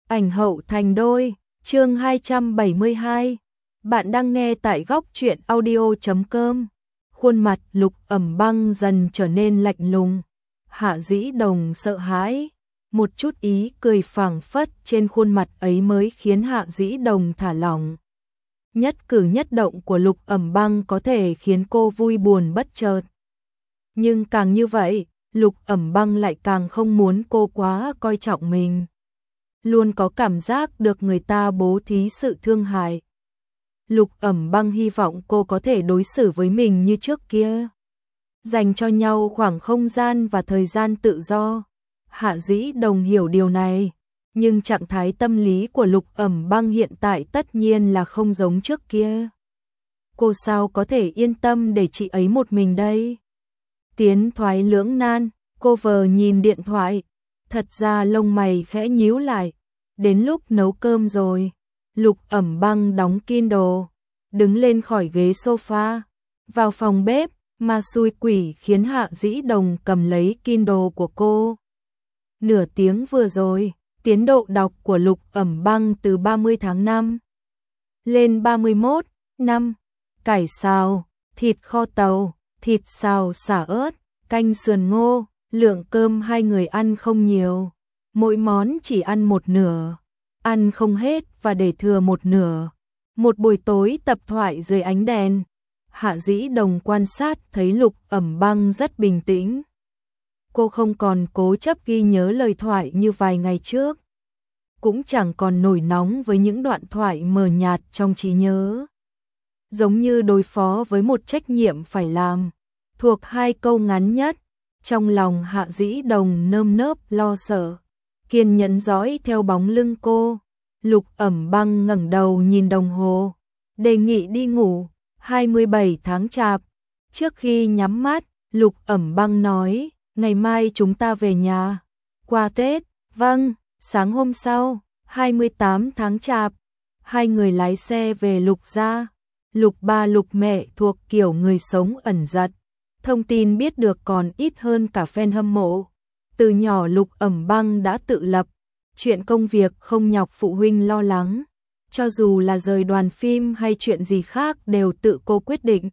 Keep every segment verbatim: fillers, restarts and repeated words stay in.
Ảnh hậu thành đôi, chương hai trăm bảy mươi hai. Bạn đang nghe tại góc truyện audio chấm com. Khuôn mặt Lục Ẩm Băng dần trở nên lạnh lùng. Hạ Dĩ Đồng sợ hãi, một chút ý cười phảng phất trên khuôn mặt ấy mới khiến Hạ Dĩ Đồng thả lỏng. Nhất cử nhất động của Lục Ẩm Băng có thể khiến cô vui buồn bất chợt. Nhưng càng như vậy, Lục Ẩm Băng lại càng không muốn cô quá coi trọng mình. Luôn có cảm giác được người ta bố thí sự thương hại. Lục Ẩm Băng hy vọng cô có thể đối xử với mình như trước kia, dành cho nhau khoảng không gian và thời gian tự do. Hạ Dĩ Đồng hiểu điều này, nhưng trạng thái tâm lý của Lục Ẩm Băng hiện tại tất nhiên là không giống trước kia. Cô sao có thể yên tâm để chị ấy một mình đây? Tiến thoái lưỡng nan, cô vờ nhìn điện thoại, thật ra lông mày khẽ nhíu lại. Đến lúc nấu cơm rồi, Lục Ẩm Băng đóng Kindle, đứng lên khỏi ghế sofa, vào phòng bếp, mà xui quỷ khiến Hạ Dĩ Đồng cầm lấy Kindle của cô. Nửa tiếng vừa rồi, tiến độ đọc của Lục Ẩm Băng từ ba mươi tháng năm lên ba mươi mốt năm, cải xào, thịt kho tàu, thịt xào xả ớt, canh sườn ngô, lượng cơm hai người ăn không nhiều. Mỗi món chỉ ăn một nửa, ăn không hết và để thừa một nửa. Một buổi tối tập thoại dưới ánh đèn, Hạ Dĩ Đồng quan sát thấy Lục Ẩm Băng rất bình tĩnh. Cô không còn cố chấp ghi nhớ lời thoại như vài ngày trước, cũng chẳng còn nổi nóng với những đoạn thoại mờ nhạt trong trí nhớ. Giống như đối phó với một trách nhiệm phải làm, thuộc hai câu ngắn nhất. Trong lòng Hạ Dĩ Đồng nơm nớp lo sợ, kiên nhẫn dõi theo bóng lưng cô. Lục Ẩm Băng ngẩng đầu nhìn đồng hồ, đề nghị đi ngủ. Hai mươi bảy tháng Chạp. Trước khi nhắm mắt, Lục Ẩm Băng nói, ngày mai chúng ta về nhà. Qua Tết, vâng. Sáng hôm sau, hai mươi tám tháng Chạp, hai người lái xe về Lục gia. Lục ba Lục mẹ thuộc kiểu người sống ẩn giật, thông tin biết được còn ít hơn cả fan hâm mộ. Từ nhỏ Lục Ẩm Băng đã tự lập, chuyện công việc không nhọc phụ huynh lo lắng, cho dù là rời đoàn phim hay chuyện gì khác đều tự cô quyết định.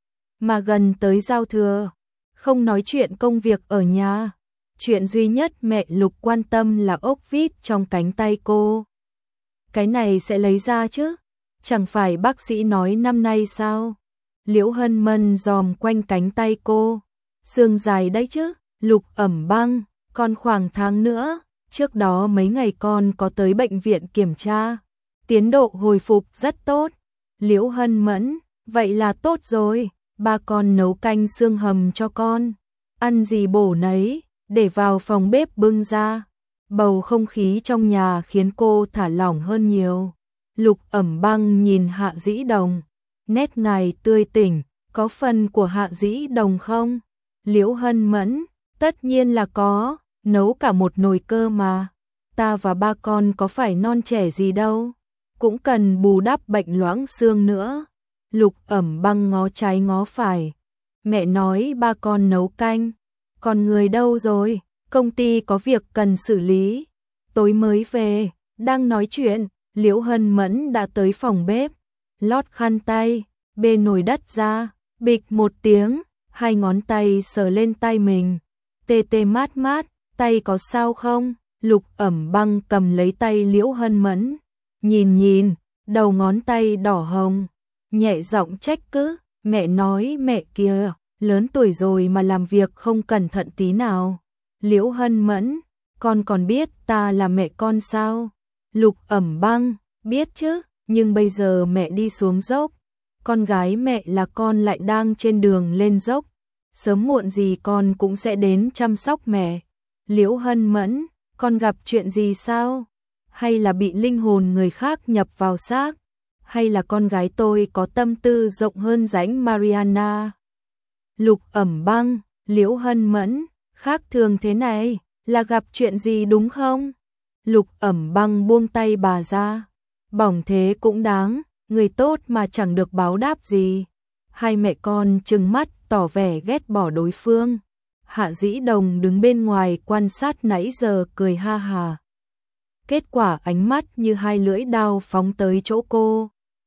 Mà gần tới giao thừa, không nói chuyện công việc ở nhà, chuyện duy nhất mẹ Lục quan tâm là ốc vít trong cánh tay cô. Cái này sẽ lấy ra chứ? Chẳng phải bác sĩ nói năm nay sao? Liễu Hân Mân dòm quanh cánh tay cô. Xương dài đấy chứ, Lục Ẩm Băng, còn khoảng tháng nữa. Trước đó mấy ngày con có tới bệnh viện kiểm tra, tiến độ hồi phục rất tốt. Liễu Hân Mẫn, vậy là tốt rồi, ba con nấu canh xương hầm cho con. Ăn gì bổ nấy, để vào phòng bếp bưng ra. Bầu không khí trong nhà khiến cô thả lỏng hơn nhiều. Lục Ẩm Băng nhìn Hạ Dĩ Đồng, nét ngài tươi tỉnh, có phần của Hạ Dĩ Đồng không? Liễu Hân Mẫn, tất nhiên là có, nấu cả một nồi cơ mà. Ta và ba con có phải non trẻ gì đâu, cũng cần bù đắp bệnh loãng xương nữa. Lục Ẩm Băng ngó trái ngó phải. Mẹ nói ba con nấu canh, còn người đâu rồi? Công ty có việc cần xử lý, tối mới về. Đang nói chuyện, Liễu Hân Mẫn đã tới phòng bếp, lót khăn tay, bê nồi đất ra, bịch một tiếng, hai ngón tay sờ lên tay mình, tê tê mát mát, tay có sao không? Lục Ẩm Băng cầm lấy tay Liễu Hân Mẫn, nhìn nhìn, đầu ngón tay đỏ hồng, nhẹ giọng trách cứ, mẹ nói mẹ kìa, lớn tuổi rồi mà làm việc không cẩn thận tí nào. Liễu Hân Mẫn, con còn biết ta là mẹ con sao? Lục Ẩm Băng, biết chứ, nhưng bây giờ mẹ đi xuống dốc, con gái mẹ là con lại đang trên đường lên dốc, sớm muộn gì con cũng sẽ đến chăm sóc mẹ. Liễu Hân Mẫn, con gặp chuyện gì sao? Hay là bị linh hồn người khác nhập vào xác? Hay là con gái tôi có tâm tư rộng hơn rãnh Mariana? Lục Ẩm Băng, Liễu Hân Mẫn, khác thường thế này, là gặp chuyện gì đúng không? Lục Ẩm Băng buông tay bà ra, bỏng thế cũng đáng, người tốt mà chẳng được báo đáp gì. Hai mẹ con trừng mắt tỏ vẻ ghét bỏ đối phương. Hạ Dĩ Đồng đứng bên ngoài quan sát nãy giờ cười ha hà. Kết quả ánh mắt như hai lưỡi dao phóng tới chỗ cô.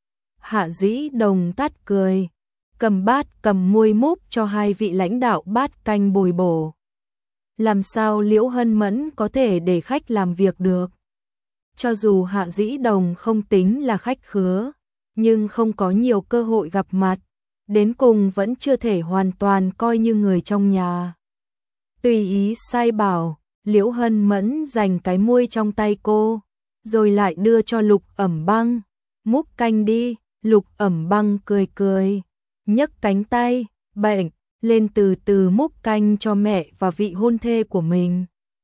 Hạ Dĩ Đồng tắt cười, cầm bát cầm muôi múc cho hai vị lãnh đạo bát canh bồi bổ. Làm sao Liễu Hân Mẫn có thể để khách làm việc được? Cho dù Hạ Dĩ Đồng không tính là khách khứa, nhưng không có nhiều cơ hội gặp mặt, đến cùng vẫn chưa thể hoàn toàn coi như người trong nhà. Tùy ý sai bảo, Liễu Hân Mẫn giành cái muôi trong tay cô, rồi lại đưa cho Lục Ẩm Băng. Múc canh đi. Lục Ẩm Băng cười cười, nhấc cánh tay, bệnh, lên từ từ múc canh cho mẹ và vị hôn thê của mình.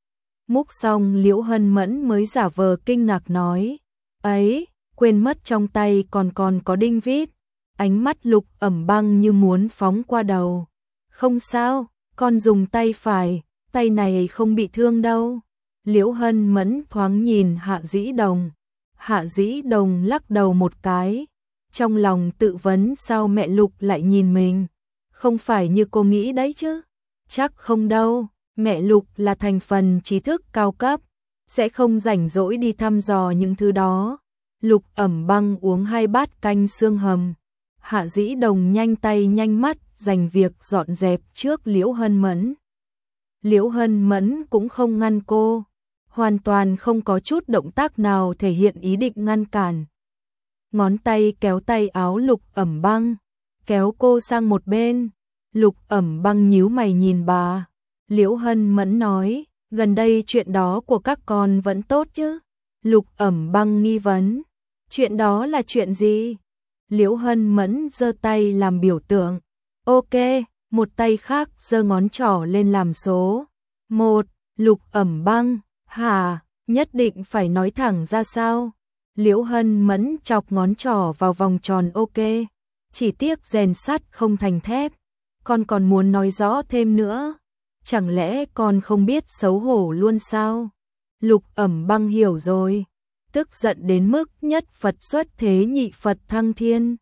Múc xong Liễu Hân Mẫn mới giả vờ kinh ngạc nói, ấy, quên mất trong tay còn còn có đinh vít. Ánh mắt Lục Ẩm Băng như muốn phóng qua đầu. Không sao, con dùng tay phải, tay này không bị thương đâu. Liễu Hân Mẫn thoáng nhìn Hạ Dĩ Đồng. Hạ Dĩ Đồng lắc đầu một cái, trong lòng tự vấn sao mẹ Lục lại nhìn mình. Không phải như cô nghĩ đấy chứ. Chắc không đâu, mẹ Lục là thành phần trí thức cao cấp, sẽ không rảnh rỗi đi thăm dò những thứ đó. Lục Ẩm Băng uống hai bát canh xương hầm. Hạ Dĩ Đồng nhanh tay nhanh mắt dành việc dọn dẹp trước Liễu Hân Mẫn. Liễu Hân Mẫn cũng không ngăn cô, hoàn toàn không có chút động tác nào thể hiện ý định ngăn cản. Ngón tay kéo tay áo Lục Ẩm Băng, kéo cô sang một bên. Lục Ẩm Băng nhíu mày nhìn bà. Liễu Hân Mẫn nói, gần đây chuyện đó của các con vẫn tốt chứ? Lục Ẩm Băng nghi vấn, chuyện đó là chuyện gì? Liễu Hân Mẫn giơ tay làm biểu tượng. Ok, một tay khác giơ ngón trỏ lên làm số. Một, Lục Ẩm Băng, hả, nhất định phải nói thẳng ra sao? Liễu Hân Mẫn chọc ngón trỏ vào vòng tròn ok. Chỉ tiếc rèn sắt không thành thép. Con còn muốn nói rõ thêm nữa. Chẳng lẽ con không biết xấu hổ luôn sao? Lục Ẩm Băng hiểu rồi. Tức giận đến mức nhất Phật xuất thế nhị Phật thăng thiên.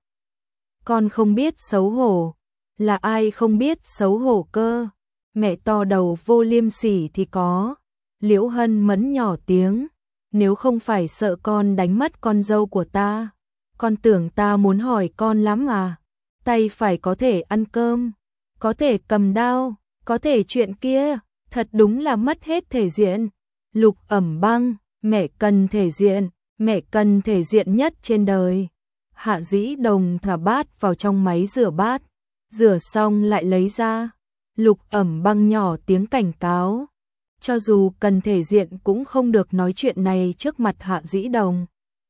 Con không biết xấu hổ. Là ai không biết xấu hổ cơ? Mẹ to đầu vô liêm sỉ thì có. Liễu Hân Mẫn nhỏ tiếng. Nếu không phải sợ con đánh mất con dâu của ta, con tưởng ta muốn hỏi con lắm à? Tay phải có thể ăn cơm, có thể cầm đao, có thể chuyện kia, thật đúng là mất hết thể diện. Lục Ẩm Băng, mẹ cần thể diện, mẹ cần thể diện nhất trên đời. Hạ Dĩ Đồng thả bát vào trong máy rửa bát, rửa xong lại lấy ra. Lục Ẩm Băng nhỏ tiếng cảnh cáo. Cho dù cần thể diện cũng không được nói chuyện này trước mặt Hạ Dĩ Đồng.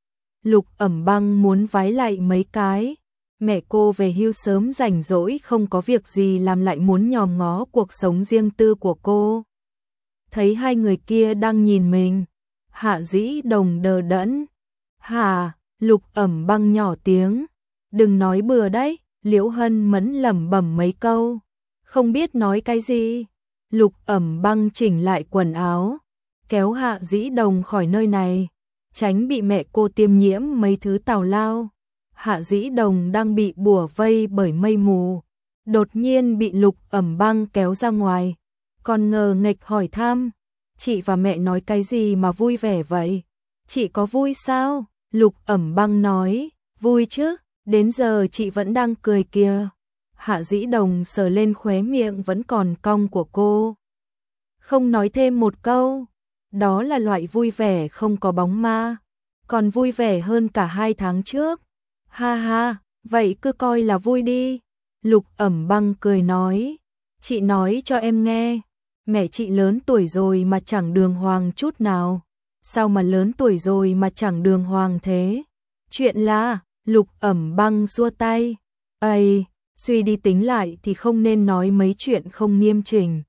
Lục Ẩm Băng muốn vái lại mấy cái. Mẹ cô về hưu sớm rảnh rỗi không có việc gì làm lại muốn nhòm ngó cuộc sống riêng tư của cô. Thấy hai người kia đang nhìn mình, Hạ Dĩ Đồng đờ đẫn. Hà, Lục Ẩm Băng nhỏ tiếng. Đừng nói bừa đấy, Liễu Hân Mẫn lẩm bẩm mấy câu. Không biết nói cái gì. Lục Ẩm Băng chỉnh lại quần áo, kéo Hạ Dĩ Đồng khỏi nơi này, tránh bị mẹ cô tiêm nhiễm mấy thứ tào lao. Hạ Dĩ Đồng đang bị bủa vây bởi mây mù, đột nhiên bị Lục Ẩm Băng kéo ra ngoài, còn ngờ nghệch hỏi thăm, chị và mẹ nói cái gì mà vui vẻ vậy? Chị có vui sao? Lục Ẩm Băng nói, vui chứ, đến giờ chị vẫn đang cười kìa. Hạ Dĩ Đồng sờ lên khóe miệng vẫn còn cong của cô. Không nói thêm một câu, đó là loại vui vẻ không có bóng ma, còn vui vẻ hơn cả hai tháng trước. Ha ha, vậy cứ coi là vui đi. Lục Ẩm Băng cười nói, chị nói cho em nghe, mẹ chị lớn tuổi rồi mà chẳng đường hoàng chút nào. Sao mà lớn tuổi rồi mà chẳng đường hoàng thế? Chuyện là, Lục Ẩm Băng xua tay, ây, suy đi tính lại thì không nên nói mấy chuyện không nghiêm chỉnh.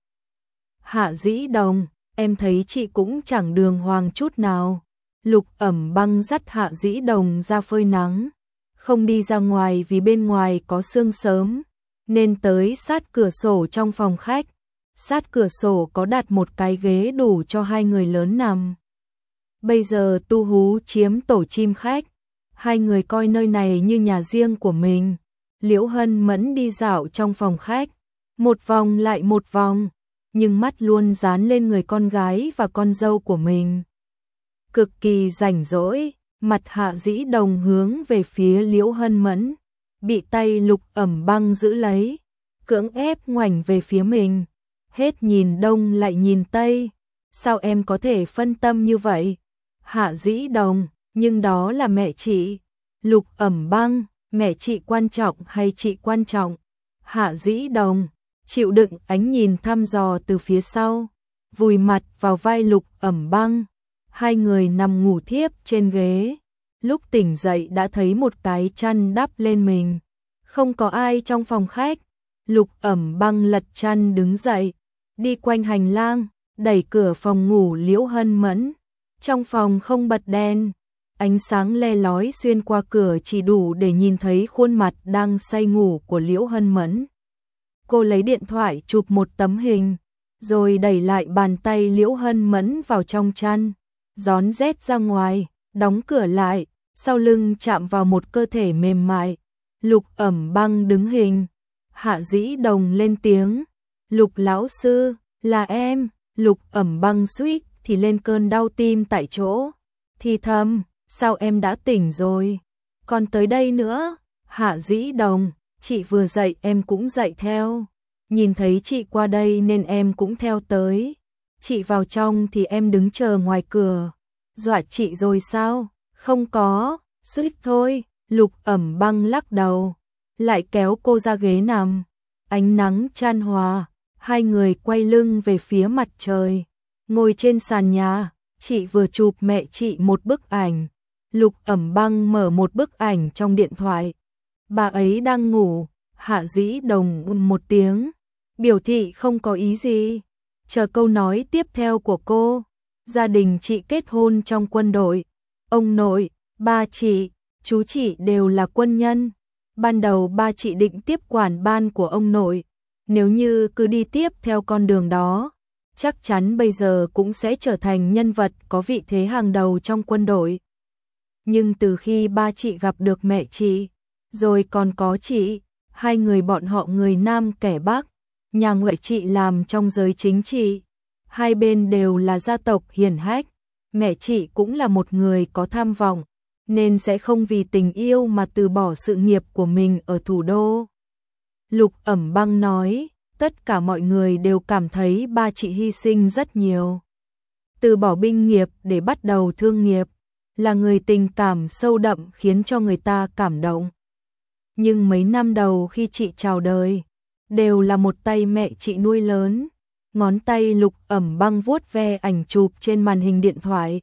Hạ Dĩ Đồng, em thấy chị cũng chẳng đường hoàng chút nào. Lục Ẩm Băng dắt Hạ Dĩ Đồng ra phơi nắng, không đi ra ngoài vì bên ngoài có sương sớm, nên tới sát cửa sổ trong phòng khách. Sát cửa sổ có đặt một cái ghế đủ cho hai người lớn nằm. Bây giờ Tu Hú chiếm tổ chim khách, hai người coi nơi này như nhà riêng của mình. Liễu Hân Mẫn đi dạo trong phòng khách, một vòng lại một vòng, nhưng mắt luôn dán lên người con gái và con dâu của mình. cực kỳ rảnh rỗi, mặt Hạ Dĩ Đồng hướng về phía Liễu Hân Mẫn, bị tay Lục Ẩm Băng giữ lấy, cưỡng ép ngoảnh về phía mình, hết nhìn đông lại nhìn tây, sao em có thể phân tâm như vậy? Hạ Dĩ Đồng, nhưng đó là mẹ chị. Lục Ẩm Băng, mẹ chị quan trọng hay chị quan trọng? Hạ Dĩ Đồng, chịu đựng ánh nhìn thăm dò từ phía sau, vùi mặt vào vai Lục Ẩm Băng, hai người nằm ngủ thiếp trên ghế. Lúc tỉnh dậy đã thấy một cái chăn đắp lên mình, không có ai trong phòng khách. Lục Ẩm Băng lật chăn đứng dậy, đi quanh hành lang, đẩy cửa phòng ngủ Liễu Hân Mẫn. Trong phòng không bật đèn, ánh sáng le lói xuyên qua cửa chỉ đủ để nhìn thấy khuôn mặt đang say ngủ của Liễu Hân Mẫn. Cô lấy điện thoại chụp một tấm hình, rồi đẩy lại bàn tay Liễu Hân Mẫn vào trong chăn, gión rét ra ngoài, đóng cửa lại, sau lưng chạm vào một cơ thể mềm mại. Lục Ẩm Băng đứng hình, Hạ Dĩ Đồng lên tiếng, Lục lão sư, là em. Lục Ẩm Băng suýt thì lên cơn đau tim tại chỗ, thì thầm, sao em đã tỉnh rồi, còn tới đây nữa? Hạ Dĩ Đồng, chị vừa dậy em cũng dậy theo, nhìn thấy chị qua đây nên em cũng theo tới, chị vào trong thì em đứng chờ ngoài cửa, dọa chị rồi sao? Không có, suýt thôi. Lục Ẩm Băng lắc đầu, lại kéo cô ra ghế nằm, ánh nắng chan hòa, hai người quay lưng về phía mặt trời, ngồi trên sàn nhà. Chị vừa chụp mẹ chị một bức ảnh. Lục Ẩm Băng mở một bức ảnh trong điện thoại, bà ấy đang ngủ. Hạ Dĩ Đồng ừm một tiếng, biểu thị không có ý gì, chờ câu nói tiếp theo của cô. Gia đình chị kết hôn trong quân đội, ông nội, ba chị, chú chị đều là quân nhân. Ban đầu ba chị định tiếp quản ban của ông nội, nếu như cứ đi tiếp theo con đường đó, chắc chắn bây giờ cũng sẽ trở thành nhân vật có vị thế hàng đầu trong quân đội. Nhưng từ khi ba chị gặp được mẹ chị, rồi còn có chị, hai người bọn họ người Nam kẻ Bắc, nhà ngoại chị làm trong giới chính trị, hai bên đều là gia tộc hiển hách, mẹ chị cũng là một người có tham vọng, nên sẽ không vì tình yêu mà từ bỏ sự nghiệp của mình ở thủ đô. Lục Ẩm Băng nói, tất cả mọi người đều cảm thấy ba chị hy sinh rất nhiều, từ bỏ binh nghiệp để bắt đầu thương nghiệp, là người tình cảm sâu đậm khiến cho người ta cảm động. Nhưng mấy năm đầu khi chị chào đời, đều là một tay mẹ chị nuôi lớn. Ngón tay Lục Ẩm Băng vuốt ve ảnh chụp trên màn hình điện thoại,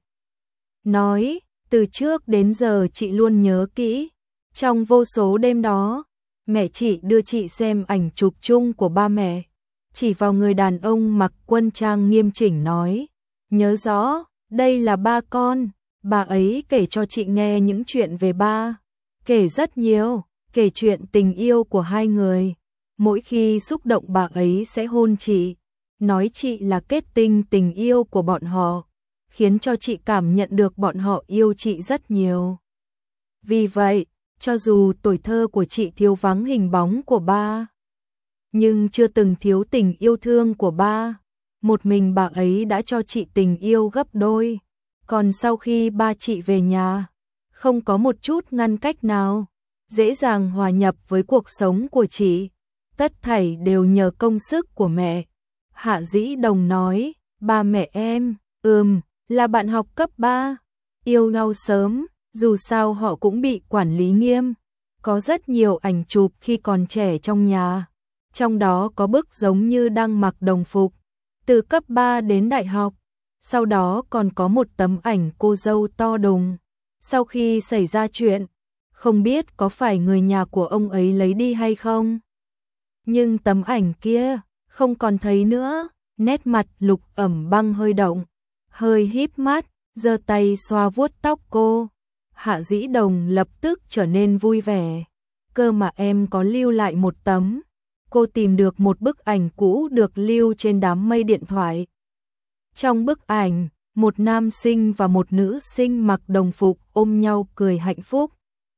nói, từ trước đến giờ chị luôn nhớ kỹ. Trong vô số đêm đó, mẹ chị đưa chị xem ảnh chụp chung của ba mẹ, chỉ vào người đàn ông mặc quân trang nghiêm chỉnh nói, nhớ rõ, đây là ba con. Bà ấy kể cho chị nghe những chuyện về ba, kể rất nhiều, kể chuyện tình yêu của hai người. Mỗi khi xúc động bà ấy sẽ hôn chị, nói chị là kết tinh tình yêu của bọn họ, khiến cho chị cảm nhận được bọn họ yêu chị rất nhiều. Vì vậy, cho dù tuổi thơ của chị thiếu vắng hình bóng của ba, nhưng chưa từng thiếu tình yêu thương của ba. Một mình bà ấy đã cho chị tình yêu gấp đôi. Còn sau khi ba chị về nhà, không có một chút ngăn cách nào, dễ dàng hòa nhập với cuộc sống của chị. Tất thảy đều nhờ công sức của mẹ. Hạ Dĩ Đồng nói, ba mẹ em, ừm, là bạn học cấp ba, yêu nhau sớm, dù sao họ cũng bị quản lý nghiêm. Có rất nhiều ảnh chụp khi còn trẻ trong nhà, trong đó có bức giống như đang mặc đồng phục, từ cấp ba đến đại học. Sau đó còn có một tấm ảnh cô dâu to đùng. Sau khi xảy ra chuyện, không biết có phải người nhà của ông ấy lấy đi hay không, nhưng tấm ảnh kia không còn thấy nữa. Nét mặt Lục Ẩm Băng hơi động, hơi híp mắt, giơ tay xoa vuốt tóc cô. Hạ Dĩ Đồng lập tức trở nên vui vẻ, cơ mà em có lưu lại một tấm. Cô tìm được một bức ảnh cũ được lưu trên đám mây điện thoại. Trong bức ảnh, một nam sinh và một nữ sinh mặc đồng phục ôm nhau cười hạnh phúc.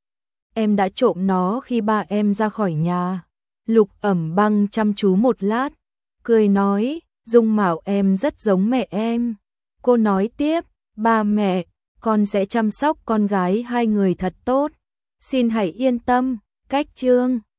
Em đã trộm nó khi ba em ra khỏi nhà. Lục Ẩm Băng chăm chú một lát, cười nói, dung mạo em rất giống mẹ em. Cô nói tiếp, ba mẹ, con sẽ chăm sóc con gái hai người thật tốt. Xin hãy yên tâm, cách chương